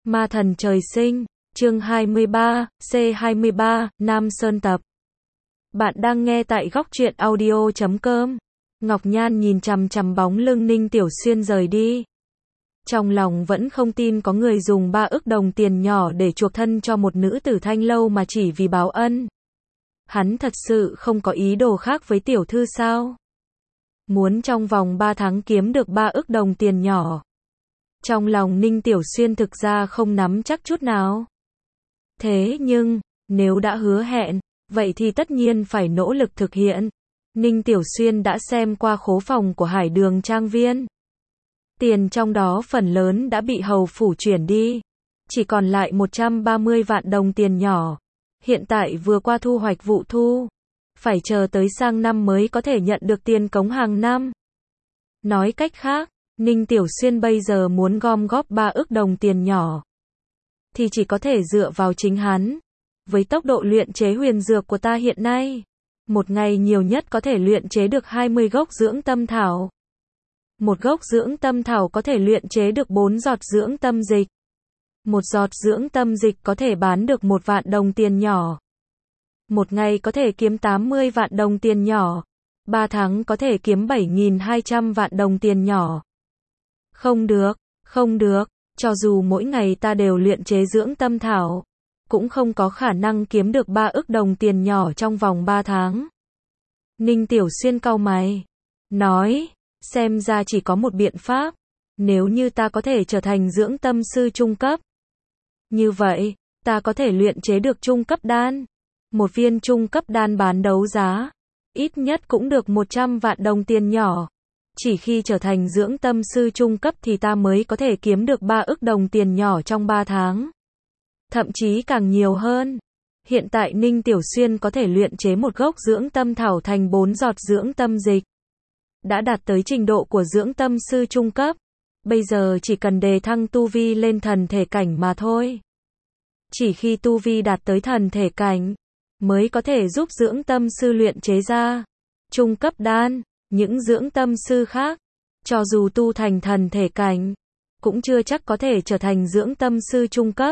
Ma thần trời sinh, chương 23, C23, Nam Sơn tập. Bạn đang nghe tại góc truyện audio.com. Ngọc Nhan nhìn chằm chằm bóng lưng Ninh Tiểu Xuyên rời đi. Trong lòng vẫn không tin có người dùng 3 ức đồng tiền nhỏ để chuộc thân cho một nữ tử Thanh Lâu mà chỉ vì báo ân. Hắn thật sự không có ý đồ khác với tiểu thư sao? Muốn trong vòng 3 tháng kiếm được 3 ức đồng tiền nhỏ. Trong lòng Ninh Tiểu Xuyên thực ra không nắm chắc chút nào. Thế nhưng, nếu đã hứa hẹn, vậy thì tất nhiên phải nỗ lực thực hiện. Ninh Tiểu Xuyên đã xem qua khố phòng của Hải Đường Trang Viên. Tiền trong đó phần lớn đã bị hầu phủ chuyển đi. Chỉ còn lại 130 vạn đồng tiền nhỏ. Hiện tại vừa qua thu hoạch vụ thu. Phải chờ tới sang năm mới có thể nhận được tiền cống hàng năm. Nói cách khác, Ninh Tiểu Xuyên bây giờ muốn gom góp 3 ức đồng tiền nhỏ. Thì chỉ có thể dựa vào chính hắn. Với tốc độ luyện chế huyền dược của ta hiện nay, một ngày nhiều nhất có thể luyện chế được 20 gốc dưỡng tâm thảo. Một gốc dưỡng tâm thảo có thể luyện chế được 4 giọt dưỡng tâm dịch. Một giọt dưỡng tâm dịch có thể bán được 1 vạn đồng tiền nhỏ. Một ngày có thể kiếm 80 vạn đồng tiền nhỏ. 3 tháng có thể kiếm 7.200 vạn đồng tiền nhỏ. Không được, cho dù mỗi ngày ta đều luyện chế dưỡng tâm thảo, cũng không có khả năng kiếm được 3 ức đồng tiền nhỏ trong vòng 3 tháng. Ninh Tiểu Xuyên cau mày, nói, xem ra chỉ có một biện pháp, nếu như ta có thể trở thành dưỡng tâm sư trung cấp. Như vậy, ta có thể luyện chế được trung cấp đan. Một viên trung cấp đan bán đấu giá, ít nhất cũng được 100 vạn đồng tiền nhỏ. Chỉ khi trở thành dưỡng tâm sư trung cấp thì ta mới có thể kiếm được 3 ức đồng tiền nhỏ trong 3 tháng. Thậm chí càng nhiều hơn. Hiện tại Ninh Tiểu Xuyên có thể luyện chế một gốc dưỡng tâm thảo thành 4 giọt dưỡng tâm dịch. Đã đạt tới trình độ của dưỡng tâm sư trung cấp. Bây giờ chỉ cần đề thăng tu vi lên thần thể cảnh mà thôi. Chỉ khi tu vi đạt tới thần thể cảnh, mới có thể giúp dưỡng tâm sư luyện chế ra trung cấp đan. Những dưỡng tâm sư khác, cho dù tu thành thần thể cảnh, cũng chưa chắc có thể trở thành dưỡng tâm sư trung cấp.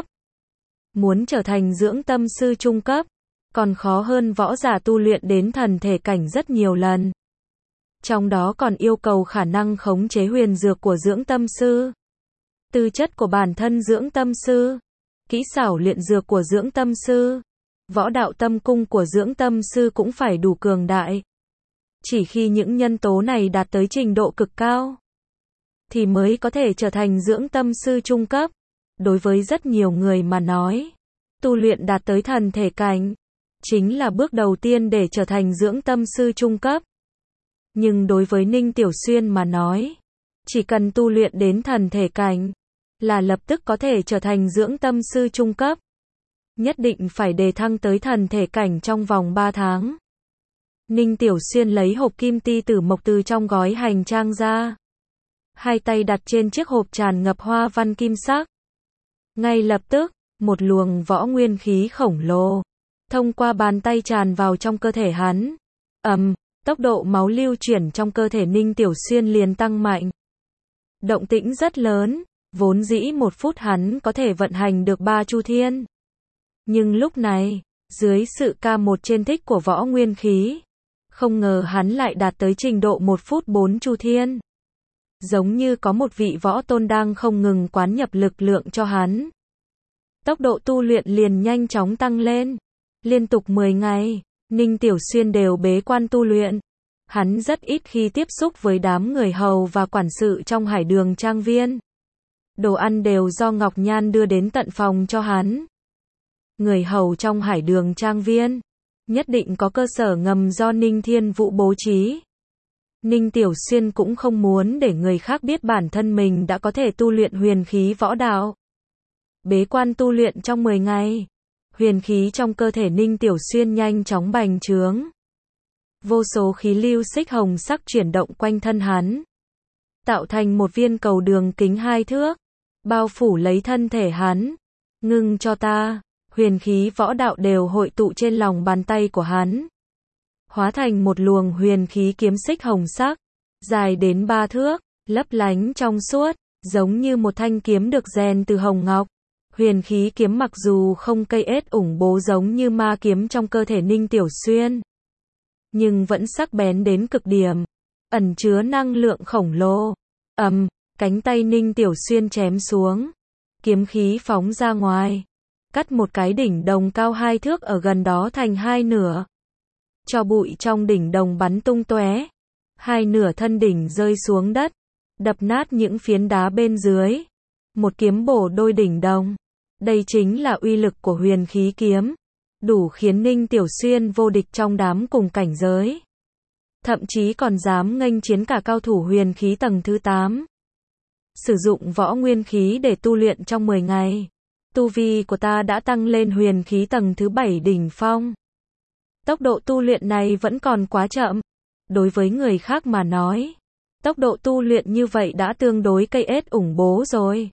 Muốn trở thành dưỡng tâm sư trung cấp, còn khó hơn võ giả tu luyện đến thần thể cảnh rất nhiều lần. Trong đó còn yêu cầu khả năng khống chế huyền dược của dưỡng tâm sư, tư chất của bản thân dưỡng tâm sư, kỹ xảo luyện dược của dưỡng tâm sư, võ đạo tâm cung của dưỡng tâm sư cũng phải đủ cường đại. Chỉ khi những nhân tố này đạt tới trình độ cực cao, thì mới có thể trở thành dưỡng tâm sư trung cấp. Đối với rất nhiều người mà nói, tu luyện đạt tới thần thể cảnh, chính là bước đầu tiên để trở thành dưỡng tâm sư trung cấp. Nhưng đối với Ninh Tiểu Xuyên mà nói, chỉ cần tu luyện đến thần thể cảnh, là lập tức có thể trở thành dưỡng tâm sư trung cấp. Nhất định phải đề thăng tới thần thể cảnh trong vòng 3 tháng. Ninh Tiểu Xuyên lấy hộp kim ti tử mộc từ trong gói hành trang ra. Hai tay đặt trên chiếc hộp tràn ngập hoa văn kim sắc. Ngay lập tức, một luồng võ nguyên khí khổng lồ thông qua bàn tay tràn vào trong cơ thể hắn. Tốc độ máu lưu chuyển trong cơ thể Ninh Tiểu Xuyên liền tăng mạnh. Động tĩnh rất lớn, vốn dĩ 1 phút hắn có thể vận hành được 3 chu thiên. Nhưng lúc này, dưới sự ca một trên thích của võ nguyên khí, không ngờ hắn lại đạt tới trình độ 1 phút 4 chu thiên. Giống như có một vị võ tôn đang không ngừng quán nhập lực lượng cho hắn. Tốc độ tu luyện liền nhanh chóng tăng lên. Liên tục 10 ngày, Ninh Tiểu Xuyên đều bế quan tu luyện. Hắn rất ít khi tiếp xúc với đám người hầu và quản sự trong Hải Đường Trang Viên. Đồ ăn đều do Ngọc Nhan đưa đến tận phòng cho hắn. Người hầu trong Hải Đường Trang Viên nhất định có cơ sở ngầm do Ninh Thiên Vũ bố trí. Ninh Tiểu Xuyên cũng không muốn để người khác biết bản thân mình đã có thể tu luyện huyền khí võ đạo. Bế quan tu luyện trong 10 ngày, huyền khí trong cơ thể Ninh Tiểu Xuyên nhanh chóng bành trướng. Vô số khí lưu xích hồng sắc chuyển động quanh thân hắn, tạo thành một viên cầu đường kính 2 thước, bao phủ lấy thân thể hắn. Ngưng cho ta. Huyền khí võ đạo đều hội tụ trên lòng bàn tay của hắn, hóa thành một luồng huyền khí kiếm xích hồng sắc, dài đến 3 thước, lấp lánh trong suốt, giống như một thanh kiếm được rèn từ hồng ngọc. Huyền khí kiếm mặc dù không cây ết ủng bố giống như ma kiếm trong cơ thể Ninh Tiểu Xuyên, nhưng vẫn sắc bén đến cực điểm, ẩn chứa năng lượng khổng lồ. Cánh tay Ninh Tiểu Xuyên chém xuống, kiếm khí phóng ra ngoài, cắt một cái đỉnh đồng cao 2 thước ở gần đó thành 2 nửa. Tro bụi trong đỉnh đồng bắn tung tóe, 2 nửa thân đỉnh rơi xuống đất, đập nát những phiến đá bên dưới. Một kiếm bổ đôi đỉnh đồng. Đây chính là uy lực của huyền khí kiếm, đủ khiến Ninh Tiểu Xuyên vô địch trong đám cùng cảnh giới. Thậm chí còn dám nghênh chiến cả cao thủ huyền khí tầng thứ 8. Sử dụng võ nguyên khí để tu luyện trong 10 ngày. Tu vi của ta đã tăng lên huyền khí tầng thứ 7 đỉnh phong. Tốc độ tu luyện này vẫn còn quá chậm. Đối với người khác mà nói, tốc độ tu luyện như vậy đã tương đối cây ết ủng bố rồi.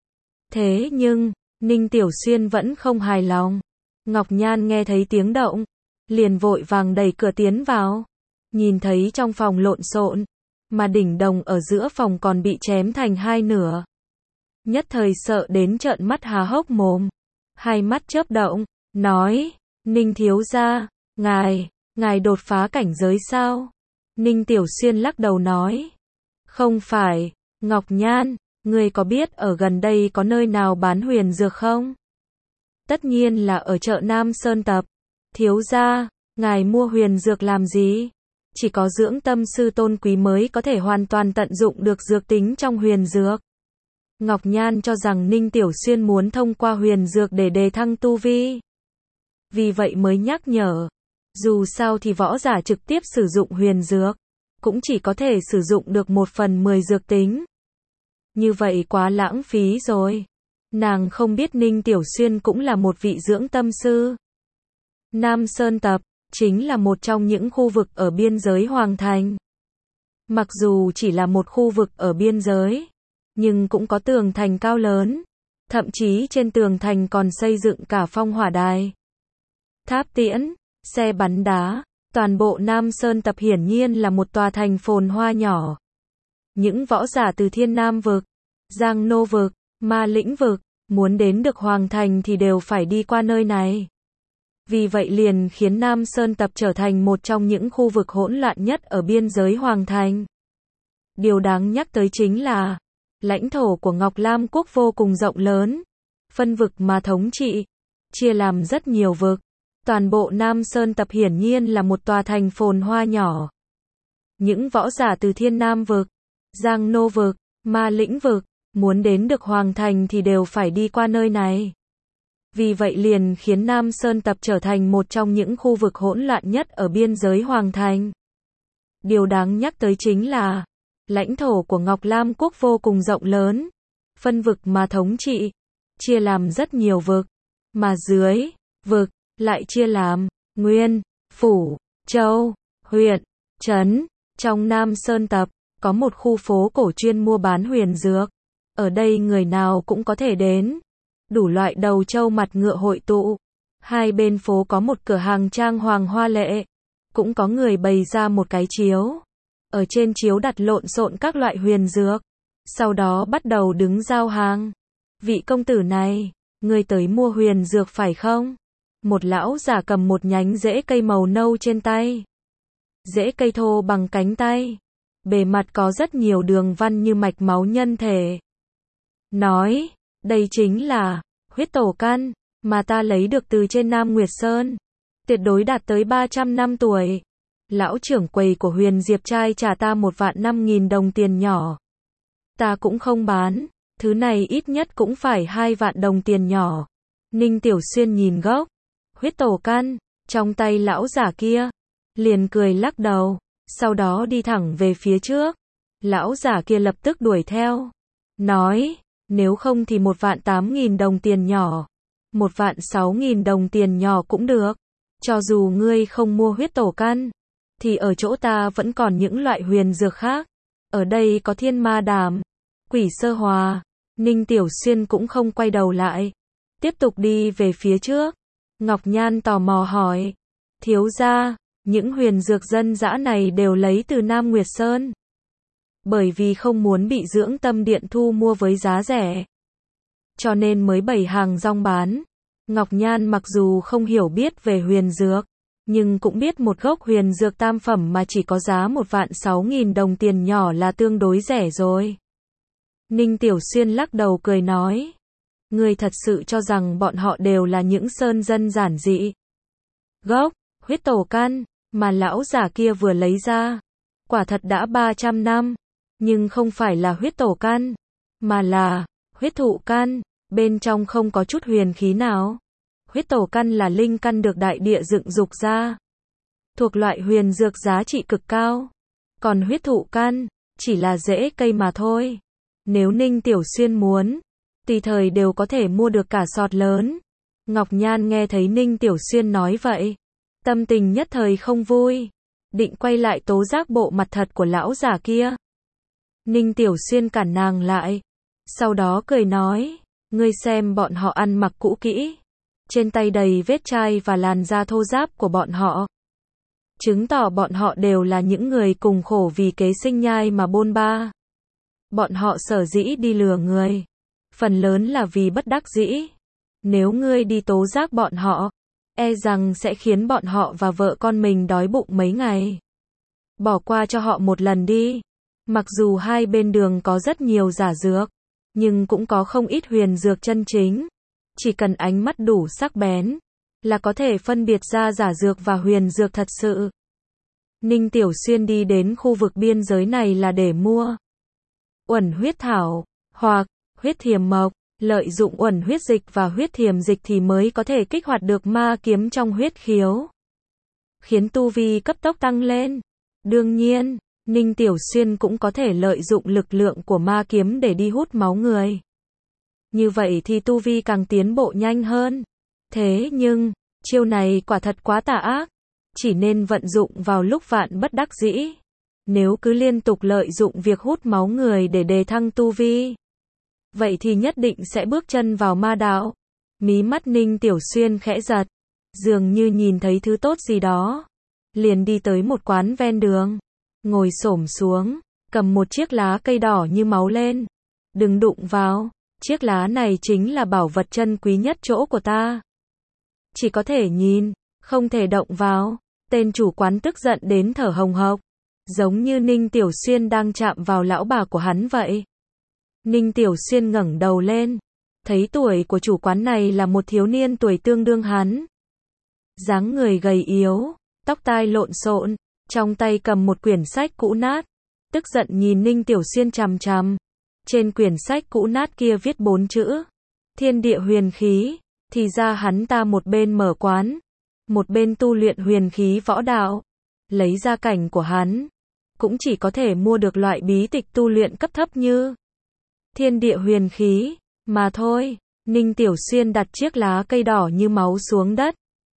Thế nhưng, Ninh Tiểu Xuyên vẫn không hài lòng. Ngọc Nhan nghe thấy tiếng động, liền vội vàng đẩy cửa tiến vào. Nhìn thấy trong phòng lộn xộn, mà đỉnh đồng ở giữa phòng còn bị chém thành 2 nửa. Nhất thời sợ đến trợn mắt há hốc mồm. Hai mắt chớp động, nói, Ninh thiếu gia, ngài đột phá cảnh giới sao? Ninh Tiểu Xuyên lắc đầu nói, không phải, Ngọc Nhan, ngươi có biết ở gần đây có nơi nào bán huyền dược không? Tất nhiên là ở chợ Nam Sơn Tập. Thiếu gia, ngài mua huyền dược làm gì? Chỉ có dưỡng tâm sư tôn quý mới có thể hoàn toàn tận dụng được dược tính trong huyền dược. Ngọc Nhan cho rằng Ninh Tiểu Xuyên muốn thông qua huyền dược để đề thăng tu vi. Vì vậy mới nhắc nhở. Dù sao thì võ giả trực tiếp sử dụng huyền dược, cũng chỉ có thể sử dụng được 1/10 dược tính. Như vậy quá lãng phí rồi. Nàng không biết Ninh Tiểu Xuyên cũng là một vị dưỡng tâm sư. Nam Sơn Tập chính là một trong những khu vực ở biên giới Hoàng Thành. Mặc dù chỉ là một khu vực ở biên giới, nhưng cũng có tường thành cao lớn. Thậm chí trên tường thành còn xây dựng cả phong hỏa đài, tháp tiễn, xe bắn đá. Toàn bộ Nam Sơn Tập hiển nhiên là một tòa thành phồn hoa nhỏ. Những võ giả từ Thiên Nam vực, Giang Nô vực, Ma Lĩnh vực, muốn đến được Hoàng Thành thì đều phải đi qua nơi này. Vì vậy liền khiến Nam Sơn Tập trở thành một trong những khu vực hỗn loạn nhất ở biên giới Hoàng Thành. Điều đáng nhắc tới chính là, lãnh thổ của Ngọc Lam Quốc vô cùng rộng lớn, phân vực mà thống trị, chia làm rất nhiều vực. Toàn bộ Nam Sơn Tập hiển nhiên là một tòa thành phồn hoa nhỏ. Những võ giả từ Thiên Nam vực, Giang Nô vực, Ma Lĩnh vực, muốn đến được Hoàng Thành thì đều phải đi qua nơi này. Vì vậy liền khiến Nam Sơn Tập trở thành một trong những khu vực hỗn loạn nhất ở biên giới Hoàng Thành. Điều đáng nhắc tới chính là, lãnh thổ của Ngọc Lam Quốc vô cùng rộng lớn, phân vực mà thống trị, chia làm rất nhiều vực, mà dưới vực lại chia làm nguyên, phủ, châu, huyện, trấn. Trong Nam Sơn Tập có một khu phố cổ chuyên mua bán huyền dược. Ở đây người nào cũng có thể đến. Đủ loại đầu trâu mặt ngựa hội tụ. Hai bên phố có một cửa hàng trang hoàng hoa lệ. Cũng có người bày ra một cái chiếu. Ở trên chiếu đặt lộn xộn các loại huyền dược. Sau đó bắt đầu đứng giao hàng. Vị công tử này, người tới mua huyền dược phải không? Một lão giả cầm một nhánh rễ cây màu nâu trên tay. Rễ cây thô bằng cánh tay. Bề mặt có rất nhiều đường văn như mạch máu nhân thể. Nói, đây chính là huyết tổ căn mà ta lấy được từ trên Nam Nguyệt Sơn. Tuyệt đối đạt tới 300 năm tuổi. Lão trưởng quầy của Huyền Diệp trai trả ta 1.500.000 đồng tiền nhỏ. Ta cũng không bán, thứ này ít nhất cũng phải 2 vạn đồng tiền nhỏ. Ninh Tiểu Xuyên nhìn gốc huyết tổ căn trong tay lão giả kia, liền cười lắc đầu, sau đó đi thẳng về phía trước. Lão giả kia lập tức đuổi theo, nói, nếu không thì 1.800.000 đồng tiền nhỏ, 1.600.000 đồng tiền nhỏ cũng được. Cho dù ngươi không mua huyết tổ căn, thì ở chỗ ta vẫn còn những loại huyền dược khác. Ở đây có thiên ma đàm, quỷ sơ hòa. Ninh Tiểu Xuyên cũng không quay đầu lại, tiếp tục đi về phía trước. Ngọc Nhan tò mò hỏi, thiếu gia, những huyền dược dân dã này đều lấy từ Nam Nguyệt Sơn. Bởi vì không muốn bị dưỡng tâm điện thu mua với giá rẻ. cho nên mới bày hàng rong bán. Ngọc Nhan mặc dù không hiểu biết về huyền dược, nhưng cũng biết một gốc huyền dược tam phẩm mà chỉ có giá 1.600.000 đồng tiền nhỏ là tương đối rẻ rồi. Ninh Tiểu Xuyên lắc đầu cười nói, ngươi thật sự cho rằng bọn họ đều là những sơn dân giản dị. Gốc, huyết tổ căn, mà lão giả kia vừa lấy ra, quả thật đã 300 năm, nhưng không phải là huyết tổ căn, mà là huyết thụ căn, bên trong không có chút huyền khí nào. Huyết tổ căn là linh căn được đại địa dựng dục ra, thuộc loại huyền dược giá trị cực cao, còn huyết thụ căn chỉ là rễ cây mà thôi. Nếu Ninh Tiểu Xuyên muốn, tùy thời đều có thể mua được cả sọt lớn. Ngọc Nhan nghe thấy Ninh Tiểu Xuyên nói vậy, tâm tình nhất thời không vui, định quay lại tố giác bộ mặt thật của lão già kia. Ninh Tiểu Xuyên cản nàng lại, sau đó cười nói, ngươi xem bọn họ ăn mặc cũ kỹ, trên tay đầy vết chai và làn da thô ráp của bọn họ, chứng tỏ bọn họ đều là những người cùng khổ vì kế sinh nhai mà bôn ba. Bọn họ sở dĩ đi lừa người, phần lớn là vì bất đắc dĩ. Nếu ngươi đi tố giác bọn họ, e rằng sẽ khiến bọn họ và vợ con mình đói bụng mấy ngày. Bỏ qua cho họ một lần đi. Mặc dù hai bên đường có rất nhiều giả dược, nhưng cũng có không ít huyền dược chân chính. Chỉ cần ánh mắt đủ sắc bén, là có thể phân biệt ra giả dược và huyền dược thật sự. Ninh Tiểu Xuyên đi đến khu vực biên giới này là để mua uẩn huyết thảo, hoặc huyết thiềm mộc. Lợi dụng uẩn huyết dịch và huyết thiềm dịch thì mới có thể kích hoạt được ma kiếm trong huyết khiếu, khiến tu vi cấp tốc tăng lên. Đương nhiên, Ninh Tiểu Xuyên cũng có thể lợi dụng lực lượng của ma kiếm để đi hút máu người. Như vậy thì tu vi càng tiến bộ nhanh hơn. Thế nhưng, chiêu này quả thật quá tà ác, chỉ nên vận dụng vào lúc vạn bất đắc dĩ. Nếu cứ liên tục lợi dụng việc hút máu người để đề thăng tu vi, vậy thì nhất định sẽ bước chân vào ma đạo. Mí mắt Ninh Tiểu Xuyên khẽ giật, dường như nhìn thấy thứ tốt gì đó. Liền đi tới một quán ven đường, ngồi xổm xuống, cầm một chiếc lá cây đỏ như máu lên. Đừng đụng vào, chiếc lá này chính là bảo vật chân quý nhất chỗ của ta. Chỉ có thể nhìn, không thể động vào. Tên chủ quán tức giận đến thở hồng hộc, giống như Ninh Tiểu Xuyên đang chạm vào lão bà của hắn vậy. Ninh Tiểu Xuyên ngẩng đầu lên, thấy tuổi của chủ quán này là một thiếu niên tuổi tương đương hắn. Dáng người gầy yếu, tóc tai lộn xộn, trong tay cầm một quyển sách cũ nát, tức giận nhìn Ninh Tiểu Xuyên chằm chằm. Trên quyển sách cũ nát kia viết 4 chữ: Thiên địa huyền khí. Thì ra hắn ta một bên mở quán, một bên tu luyện huyền khí võ đạo. Lấy gia cảnh của hắn, cũng chỉ có thể mua được loại bí tịch tu luyện cấp thấp như Thiên địa huyền khí mà thôi. Ninh Tiểu Xuyên đặt chiếc lá cây đỏ như máu xuống đất,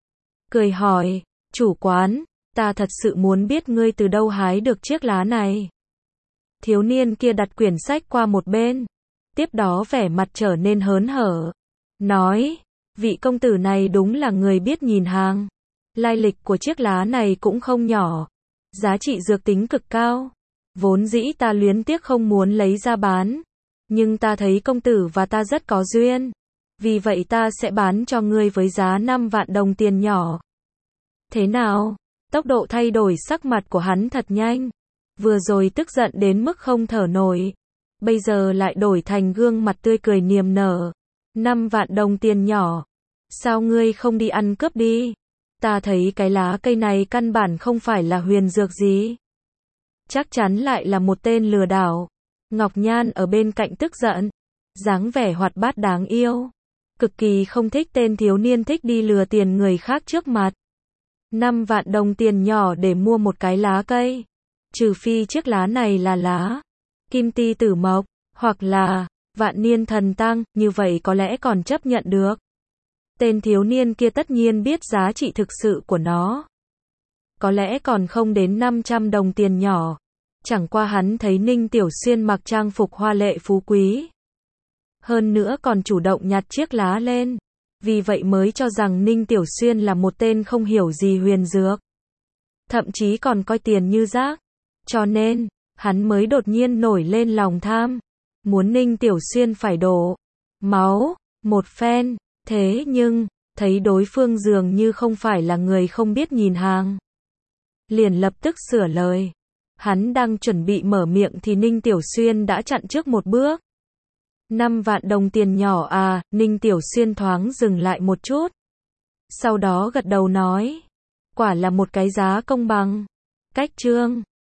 cười hỏi, chủ quán, ta thật sự muốn biết ngươi từ đâu hái được chiếc lá này. Thiếu niên kia đặt quyển sách qua một bên, tiếp đó vẻ mặt trở nên hớn hở, nói, vị công tử này đúng là người biết nhìn hàng. Lai lịch của chiếc lá này cũng không nhỏ, giá trị dược tính cực cao. Vốn dĩ ta luyến tiếc không muốn lấy ra bán, nhưng ta thấy công tử và ta rất có duyên, vì vậy ta sẽ bán cho ngươi với giá 5 vạn đồng tiền nhỏ. Thế nào? Tốc độ thay đổi sắc mặt của hắn thật nhanh. Vừa rồi tức giận đến mức không thở nổi, bây giờ lại đổi thành gương mặt tươi cười niềm nở. 5 vạn đồng tiền nhỏ. Sao ngươi không đi ăn cướp đi? Ta thấy cái lá cây này căn bản không phải là huyền dược gì. Chắc chắn lại là một tên lừa đảo. Ngọc Nhan ở bên cạnh tức giận, dáng vẻ hoạt bát đáng yêu, cực kỳ không thích tên thiếu niên thích đi lừa tiền người khác trước mặt. 5 vạn đồng tiền nhỏ để mua một cái lá cây, trừ phi chiếc lá này là lá kim ti tử mộc, hoặc là vạn niên thần tăng, như vậy có lẽ còn chấp nhận được. Tên thiếu niên kia tất nhiên biết giá trị thực sự của nó, có lẽ còn không đến 500 đồng tiền nhỏ. Chẳng qua hắn thấy Ninh Tiểu Xuyên mặc trang phục hoa lệ phú quý, hơn nữa còn chủ động nhặt chiếc lá lên, vì vậy mới cho rằng Ninh Tiểu Xuyên là một tên không hiểu gì huyền dược, thậm chí còn coi tiền như rác. Cho nên, hắn mới đột nhiên nổi lên lòng tham, muốn Ninh Tiểu Xuyên phải đổ. máu, một phen, thế nhưng, thấy đối phương dường như không phải là người không biết nhìn hàng. Liền lập tức sửa lời. Hắn đang chuẩn bị mở miệng thì Ninh Tiểu Xuyên đã chặn trước một bước. 5 vạn đồng tiền nhỏ à, Ninh Tiểu Xuyên thoáng dừng lại một chút. Sau đó gật đầu nói. Quả là một cái giá công bằng. Cách trương.